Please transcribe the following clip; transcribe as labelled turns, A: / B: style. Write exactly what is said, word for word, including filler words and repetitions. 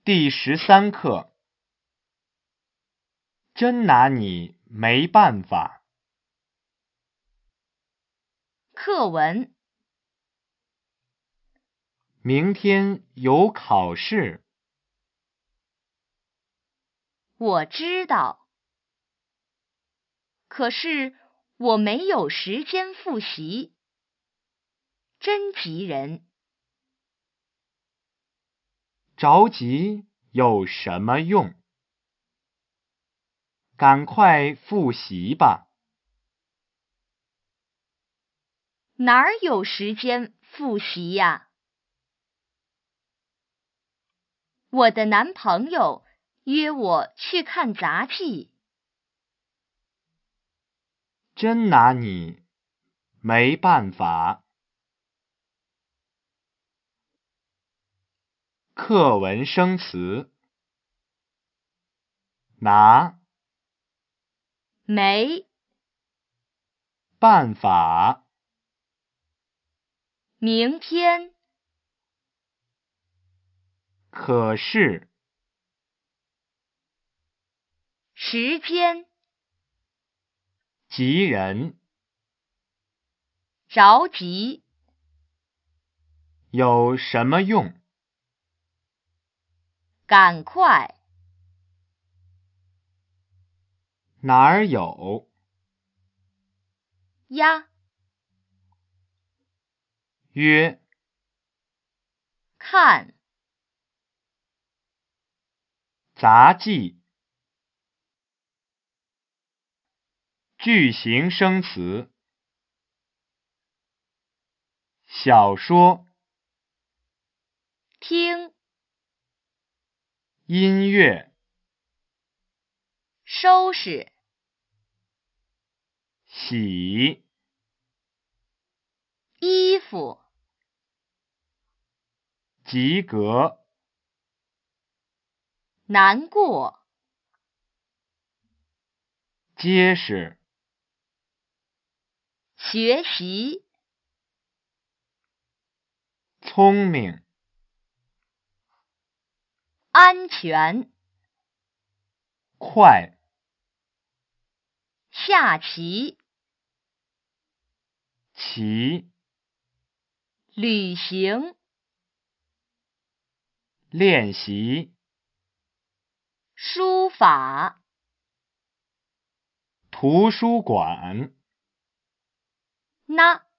A: 第十三课，真拿你没办法。
B: 课文：
A: 明天有考试。
B: 我知道，可是我没有时间复习，真急人。
A: 着急有什么用？赶快复习吧。
B: 哪儿有时间复习呀？我的男朋友约我去看杂技。
A: 真拿你没办法。课文生词：拿
B: 没
A: 办法，
B: 明天
A: 可是
B: 时间
A: 急人，
B: 着急
A: 有什么用？
B: 赶快
A: 哪儿有？
B: 呀
A: 约
B: 看
A: 杂技。句型生词：小说、
B: 听
A: 音乐、
B: 收拾
A: 洗、
B: 衣服
A: 及格、
B: 难过
A: 结实、
B: 学习
A: 聪明、
B: 安全
A: 快、
B: 下棋
A: 齐、
B: 旅行
A: 练习、
B: 书法
A: 图书馆。
B: 那